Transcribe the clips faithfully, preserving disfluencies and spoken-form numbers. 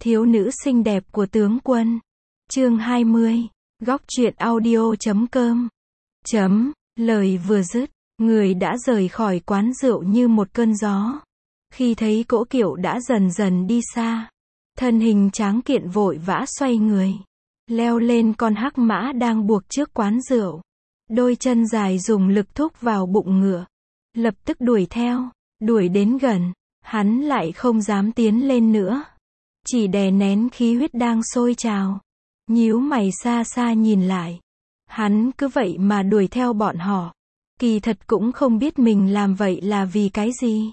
Thiếu nữ xinh đẹp của tướng quân. Chương hai mươi. Góc truyện audio chấm com. Chấm. Lời vừa dứt, người đã rời khỏi quán rượu như một cơn gió. Khi thấy cỗ kiệu đã dần dần đi xa, thân hình tráng kiện vội vã xoay người, leo lên con hắc mã đang buộc trước quán rượu. Đôi chân dài dùng lực thúc vào bụng ngựa, lập tức đuổi theo. Đuổi đến gần, hắn lại không dám tiến lên nữa, chỉ đè nén khí huyết đang sôi trào, nhíu mày xa xa nhìn lại. Hắn cứ vậy mà đuổi theo bọn họ, kỳ thật cũng không biết mình làm vậy là vì cái gì.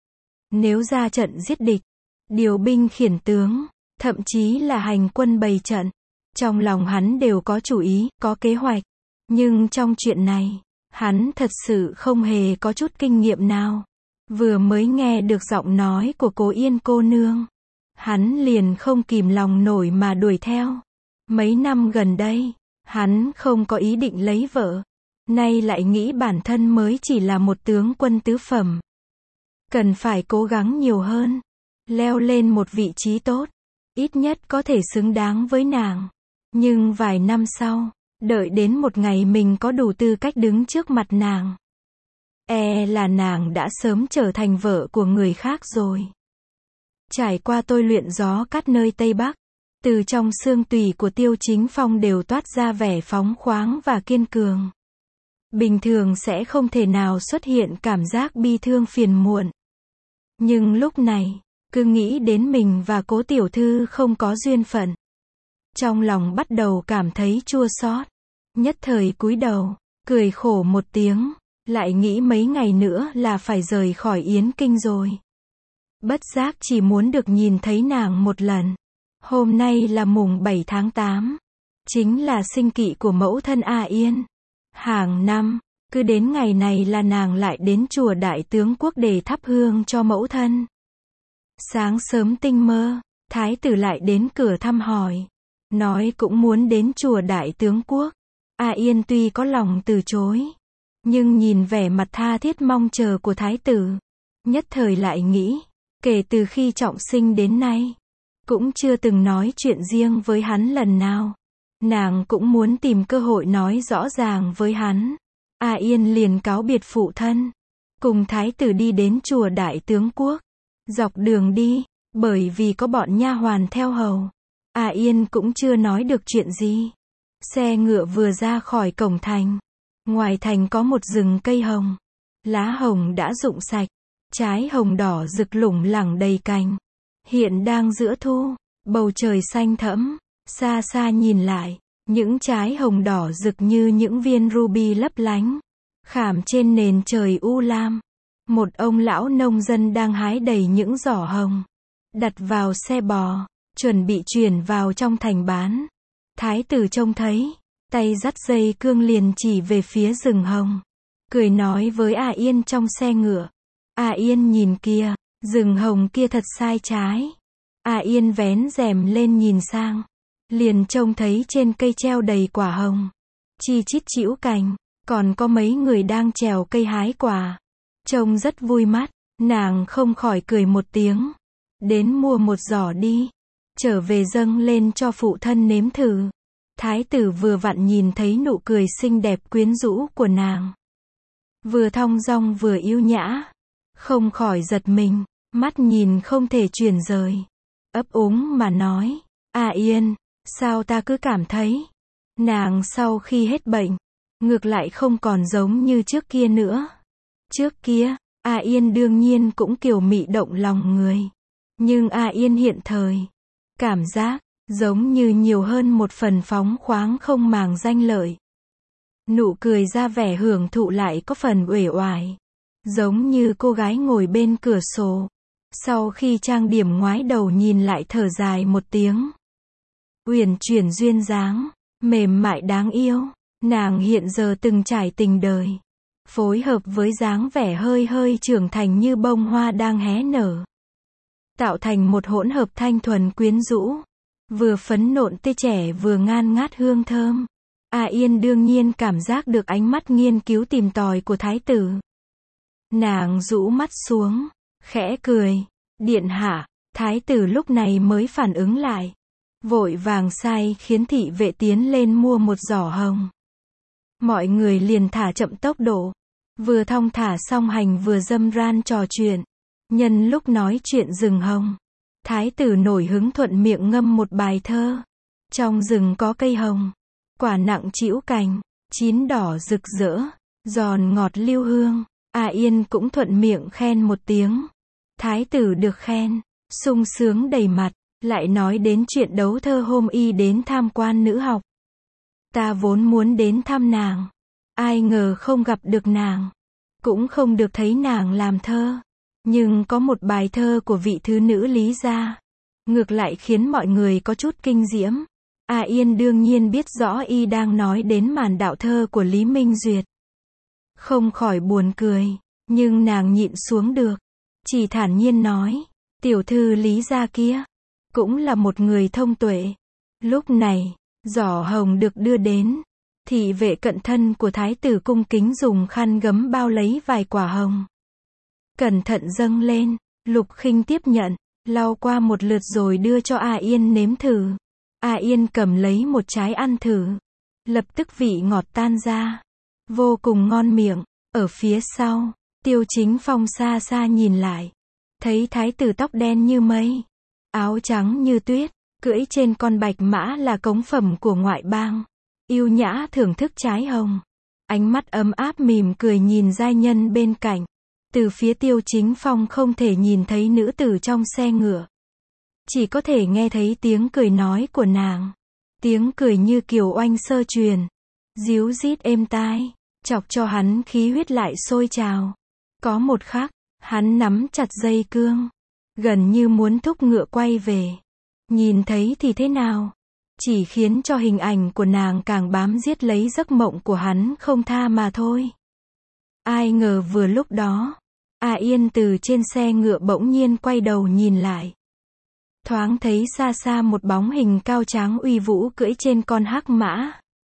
Nếu ra trận giết địch, điều binh khiển tướng, thậm chí là hành quân bày trận, trong lòng hắn đều có chủ ý, có kế hoạch. Nhưng trong chuyện này, hắn thật sự không hề có chút kinh nghiệm nào. Vừa mới nghe được giọng nói của Cố Yên cô nương, hắn liền không kìm lòng nổi mà đuổi theo. Mấy năm gần đây, hắn không có ý định lấy vợ, nay lại nghĩ bản thân mới chỉ là một tướng quân tứ phẩm, cần phải cố gắng nhiều hơn, leo lên một vị trí tốt, ít nhất có thể xứng đáng với nàng. Nhưng vài năm sau, đợi đến một ngày mình có đủ tư cách đứng trước mặt nàng, e là nàng đã sớm trở thành vợ của người khác rồi. Trải qua tôi luyện gió cát nơi Tây Bắc, từ trong xương tủy của Tiêu Chính Phong đều toát ra vẻ phóng khoáng và kiên cường. Bình thường sẽ không thể nào xuất hiện cảm giác bi thương phiền muộn. Nhưng lúc này, cứ nghĩ đến mình và Cố tiểu thư không có duyên phận, trong lòng bắt đầu cảm thấy chua xót. Nhất thời cúi đầu, cười khổ một tiếng, lại nghĩ mấy ngày nữa là phải rời khỏi Yến Kinh rồi. Bất giác chỉ muốn được nhìn thấy nàng một lần. Hôm nay là mùng bảy tháng tám, chính là sinh kỵ của mẫu thân A Yên. Hàng năm, cứ đến ngày này là nàng lại đến chùa Đại Tướng Quốc để thắp hương cho mẫu thân. Sáng sớm tinh mơ, thái tử lại đến cửa thăm hỏi, nói cũng muốn đến chùa Đại Tướng Quốc. A Yên tuy có lòng từ chối, nhưng nhìn vẻ mặt tha thiết mong chờ của thái tử, nhất thời lại nghĩ, kể từ khi trọng sinh đến nay, cũng chưa từng nói chuyện riêng với hắn lần nào. Nàng cũng muốn tìm cơ hội nói rõ ràng với hắn. A Yên liền cáo biệt phụ thân, cùng thái tử đi đến chùa Đại Tướng Quốc. Dọc đường đi, bởi vì có bọn nha hoàn theo hầu, A Yên cũng chưa nói được chuyện gì. Xe ngựa vừa ra khỏi cổng thành, ngoài thành có một rừng cây hồng. Lá hồng đã rụng sạch, trái hồng đỏ rực lủng lẳng đầy cành. Hiện đang giữa thu, bầu trời xanh thẫm, xa xa nhìn lại, những trái hồng đỏ rực như những viên ruby lấp lánh, khảm trên nền trời u lam. Một ông lão nông dân đang hái đầy những giỏ hồng, đặt vào xe bò, chuẩn bị chuyển vào trong thành bán. Thái tử trông thấy, tay dắt dây cương liền chỉ về phía rừng hồng, cười nói với A Yên trong xe ngựa. A Yên nhìn kia, rừng hồng kia thật sai trái. A Yên vén rèm lên nhìn sang, liền trông thấy trên cây treo đầy quả hồng, chi chít chĩu cành, còn có mấy người đang trèo cây hái quả, trông rất vui mắt. Nàng không khỏi cười một tiếng, đến mua một giỏ đi, trở về dâng lên cho phụ thân nếm thử. Thái tử vừa vặn nhìn thấy nụ cười xinh đẹp quyến rũ của nàng, vừa thong dong vừa yêu nhã, không khỏi giật mình, mắt nhìn không thể chuyển rời, ấp úng mà nói, A Yên, sao ta cứ cảm thấy, nàng sau khi hết bệnh, ngược lại không còn giống như trước kia nữa. Trước kia, A Yên đương nhiên cũng kiều mị động lòng người, nhưng A Yên hiện thời, cảm giác, giống như nhiều hơn một phần phóng khoáng không màng danh lợi. Nụ cười ra vẻ hưởng thụ lại có phần uể oải, giống như cô gái ngồi bên cửa sổ, sau khi trang điểm ngoái đầu nhìn lại thở dài một tiếng. Uyển chuyển duyên dáng, mềm mại đáng yêu, nàng hiện giờ từng trải tình đời, phối hợp với dáng vẻ hơi hơi trưởng thành như bông hoa đang hé nở, tạo thành một hỗn hợp thanh thuần quyến rũ, vừa phấn nộn tê trẻ vừa ngan ngát hương thơm. A Yên đương nhiên cảm giác được ánh mắt nghiên cứu tìm tòi của thái tử. Nàng rũ mắt xuống, khẽ cười, điện hạ, Thái tử lúc này mới phản ứng lại. Vội vàng sai khiến thị vệ tiến lên mua một giỏ hồng. Mọi người liền thả chậm tốc độ. Vừa thong thả song hành vừa dâm ran trò chuyện. Nhân lúc nói chuyện rừng hồng. Thái tử nổi hứng thuận miệng ngâm một bài thơ. Trong rừng có cây hồng. Quả nặng trĩu cành. Chín đỏ rực rỡ. Giòn ngọt lưu hương. A Yên cũng thuận miệng khen một tiếng. Thái tử được khen. Sung sướng đầy mặt. Lại nói đến chuyện đấu thơ hôm y đến tham quan nữ học. Ta vốn muốn đến thăm nàng. Ai ngờ không gặp được nàng. Cũng không được thấy nàng làm thơ. Nhưng có một bài thơ của vị thứ nữ Lý gia. Ngược lại khiến mọi người có chút kinh diễm. A Yên đương nhiên biết rõ y đang nói đến màn đạo thơ của Lý Minh Duyệt. Không khỏi buồn cười. Nhưng nàng nhịn xuống được. Chỉ thản nhiên nói. Tiểu thư Lý gia kia. Cũng là một người thông tuệ. Lúc này, giỏ hồng được đưa đến. Thị vệ cận thân của thái tử cung kính dùng khăn gấm bao lấy vài quả hồng. Cẩn thận dâng lên, Lục Khinh tiếp nhận, lau qua một lượt rồi đưa cho A Yên nếm thử. A Yên cầm lấy một trái ăn thử. Lập tức vị ngọt tan ra. Vô cùng ngon miệng. Ở phía sau, Tiêu Chính Phong xa xa nhìn lại. Thấy thái tử tóc đen như mây. Áo trắng như tuyết, cưỡi trên con bạch mã là cống phẩm của ngoại bang. Yêu nhã thưởng thức trái hồng. Ánh mắt ấm áp mỉm cười nhìn giai nhân bên cạnh. Từ phía Tiêu Chính Phong không thể nhìn thấy nữ tử trong xe ngựa. Chỉ có thể nghe thấy tiếng cười nói của nàng. Tiếng cười như kiều oanh sơ truyền. Díu dít êm tai. Chọc cho hắn khí huyết lại sôi trào. Có một khắc, hắn nắm chặt dây cương. Gần như muốn thúc ngựa quay về. Nhìn thấy thì thế nào? Chỉ khiến cho hình ảnh của nàng càng bám giết lấy giấc mộng của hắn không tha mà thôi. Ai ngờ vừa lúc đó, A Yên từ trên xe ngựa bỗng nhiên quay đầu nhìn lại. Thoáng thấy xa xa một bóng hình cao tráng uy vũ cưỡi trên con hắc mã.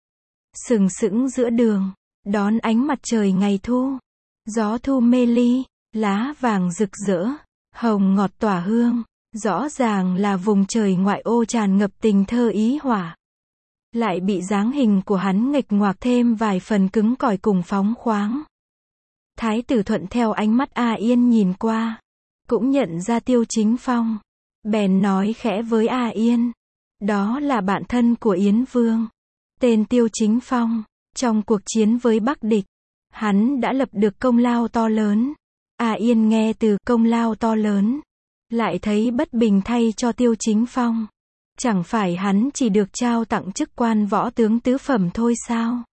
Sừng sững giữa đường, đón ánh mặt trời ngày thu. Gió thu mê ly, lá vàng rực rỡ, hồng ngọt tỏa hương. Rõ ràng là vùng trời ngoại ô tràn ngập tình thơ ý hỏa. Lại bị dáng hình của hắn nghịch ngoạc thêm vài phần cứng cỏi cùng phóng khoáng. Thái tử thuận theo ánh mắt A Yên nhìn qua. Cũng nhận ra Tiêu Chính Phong. Bèn nói khẽ với A Yên. Đó là bạn thân của Yến Vương. Tên Tiêu Chính Phong. Trong cuộc chiến với Bắc địch. Hắn đã lập được công lao to lớn. A Yên nghe từ công lao to lớn. Lại thấy bất bình thay cho Tiêu Chính Phong. Chẳng phải hắn chỉ được trao tặng chức quan võ tướng tứ phẩm thôi sao?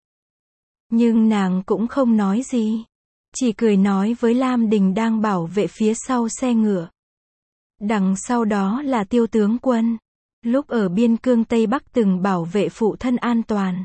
Nhưng nàng cũng không nói gì. Chỉ cười nói với Lam Đình đang bảo vệ phía sau xe ngựa. Đằng sau đó là Tiêu tướng quân. Lúc ở biên cương Tây Bắc từng bảo vệ phụ thân an toàn.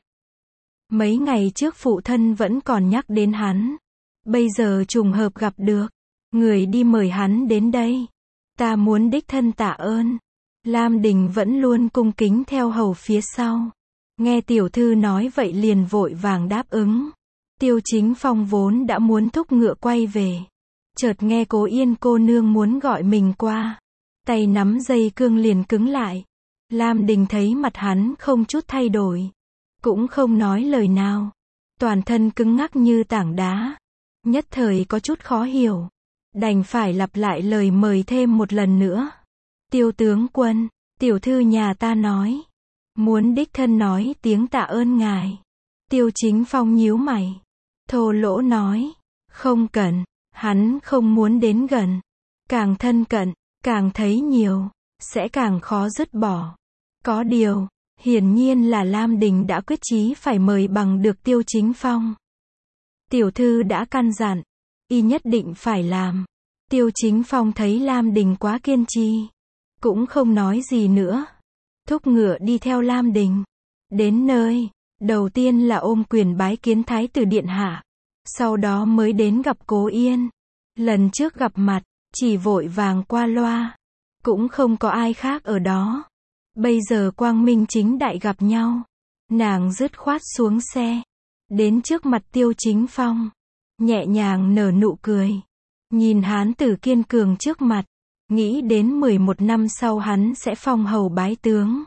Mấy ngày trước phụ thân vẫn còn nhắc đến hắn. Bây giờ trùng hợp gặp được. Người đi mời hắn đến đây. Ta muốn đích thân tạ ơn. Lam Đình vẫn luôn cung kính theo hầu phía sau. Nghe tiểu thư nói vậy liền vội vàng đáp ứng. Tiêu Chính Phong vốn đã muốn thúc ngựa quay về. Chợt nghe Cố Yên cô nương muốn gọi mình qua. Tay nắm dây cương liền cứng lại. Lam Đình thấy mặt hắn không chút thay đổi. Cũng không nói lời nào. Toàn thân cứng ngắc như tảng đá. Nhất thời có chút khó hiểu. Đành phải lặp lại lời mời thêm một lần nữa. Tiêu tướng quân, tiểu thư nhà ta nói. Muốn đích thân nói tiếng tạ ơn ngài. Tiêu Chính Phong nhíu mày. Thô lỗ nói. Không cần, hắn không muốn đến gần. Càng thân cận, càng thấy nhiều, sẽ càng khó dứt bỏ. Có điều, hiển nhiên là Lam Đình đã quyết chí phải mời bằng được Tiêu Chính Phong. Tiểu thư đã căn dặn, y nhất định phải làm. Tiêu Chính Phong thấy Lam Đình quá kiên trì, cũng không nói gì nữa. Thúc ngựa đi theo Lam Đình. Đến nơi, đầu tiên là ôm quyền bái kiến Thái tử điện hạ. Sau đó mới đến gặp Cố Yên. Lần trước gặp mặt, chỉ vội vàng qua loa. Cũng không có ai khác ở đó. Bây giờ quang minh chính đại gặp nhau. Nàng dứt khoát xuống xe. Đến trước mặt Tiêu Chính Phong. Nhẹ nhàng nở nụ cười. Nhìn hán tử kiên cường trước mặt. nghĩ đến mười một năm sau hắn sẽ phong hầu bái tướng.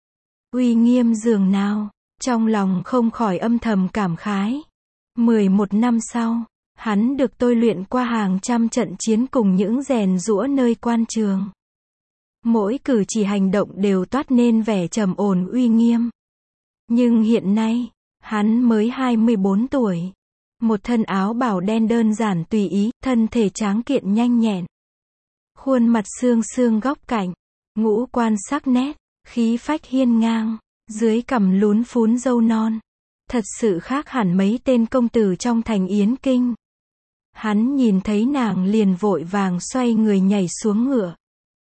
Uy nghiêm dường nào, trong lòng không khỏi âm thầm cảm khái. mười một năm sau, hắn được tôi luyện qua hàng trăm trận chiến cùng những rèn giũa nơi quan trường. Mỗi cử chỉ hành động đều toát nên vẻ trầm ổn uy nghiêm. Nhưng hiện nay, hắn mới hai mươi bốn tuổi. Một thân áo bào đen đơn giản tùy ý, thân thể tráng kiện nhanh nhẹn. Khuôn mặt xương xương góc cạnh, ngũ quan sắc nét, khí phách hiên ngang, dưới cằm lún phún râu non. Thật sự khác hẳn mấy tên công tử trong thành Yến Kinh. Hắn nhìn thấy nàng liền vội vàng xoay người nhảy xuống ngựa.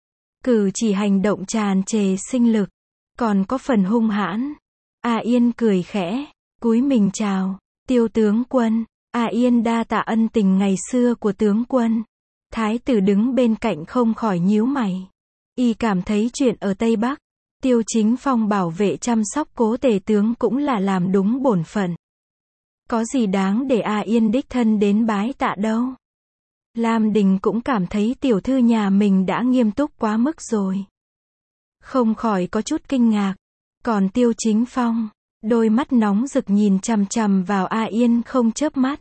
Cử chỉ hành động tràn trề sinh lực, còn có phần hung hãn. A Yên cười khẽ, cúi mình chào, Tiêu tướng quân. A Yên đa tạ ân tình ngày xưa của tướng quân. Thái tử đứng bên cạnh không khỏi nhíu mày. Y cảm thấy chuyện ở Tây Bắc, Tiêu Chính Phong bảo vệ chăm sóc Cố tể tướng cũng là làm đúng bổn phận. Có gì đáng để A Yên đích thân đến bái tạ đâu. Lam Đình cũng cảm thấy tiểu thư nhà mình đã nghiêm túc quá mức rồi. Không khỏi có chút kinh ngạc. Còn Tiêu Chính Phong, đôi mắt nóng rực nhìn chằm chằm vào A Yên không chớp mắt.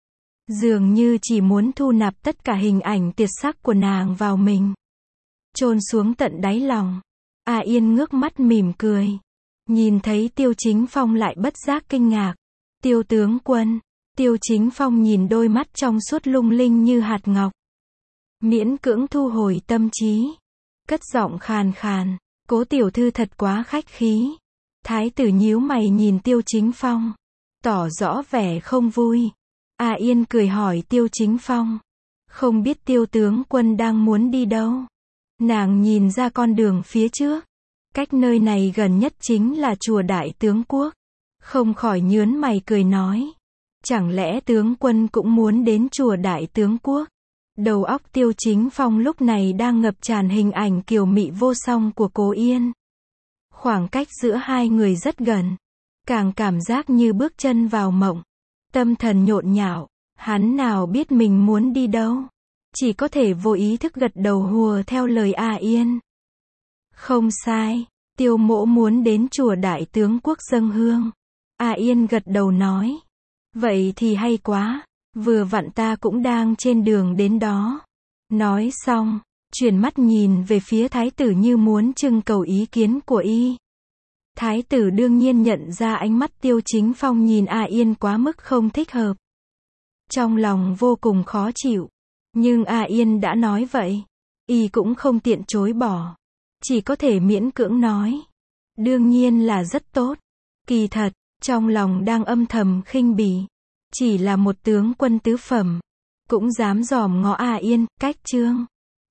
Dường như chỉ muốn thu nạp tất cả hình ảnh tuyệt sắc của nàng vào mình. Chôn xuống tận đáy lòng. A Yên ngước mắt mỉm cười. Nhìn thấy Tiêu Chính Phong lại bất giác kinh ngạc. Tiêu tướng quân. Tiêu Chính Phong nhìn đôi mắt trong suốt lung linh như hạt ngọc. Miễn cưỡng thu hồi tâm trí. Cất giọng khàn khàn. Cố tiểu thư thật quá khách khí. Thái tử nhíu mày nhìn Tiêu Chính Phong. Tỏ rõ vẻ không vui. A Yên cười hỏi Tiêu Chính Phong. Không biết Tiêu tướng quân đang muốn đi đâu. Nàng nhìn ra con đường phía trước. Cách nơi này gần nhất chính là chùa Đại Tướng Quốc. Không khỏi nhớn mày cười nói. Chẳng lẽ tướng quân cũng muốn đến chùa Đại Tướng Quốc? Đầu óc Tiêu Chính Phong lúc này đang ngập tràn hình ảnh kiều mị vô song của Cố Yên. Khoảng cách giữa hai người rất gần. Càng cảm giác như bước chân vào mộng. Tâm thần nhộn nhạo. Hắn nào biết mình muốn đi đâu. Chỉ có thể vô ý thức gật đầu hùa theo lời A Yên. Không sai. Tiêu mỗ muốn đến chùa Đại Tướng Quốc dâng hương. A Yên gật đầu nói. Vậy thì hay quá. Vừa vặn ta cũng đang trên đường đến đó. Nói xong, chuyển mắt nhìn về phía thái tử như muốn trưng cầu ý kiến của y. Thái tử đương nhiên nhận ra ánh mắt Tiêu Chính Phong nhìn A Yên quá mức không thích hợp. Trong lòng vô cùng khó chịu. Nhưng A Yên đã nói vậy. Y cũng không tiện chối bỏ. Chỉ có thể miễn cưỡng nói. Đương nhiên là rất tốt. Kỳ thật, trong lòng đang âm thầm khinh bỉ. Chỉ là một tướng quân tứ phẩm. Cũng dám dòm ngó A Yên, cách chương.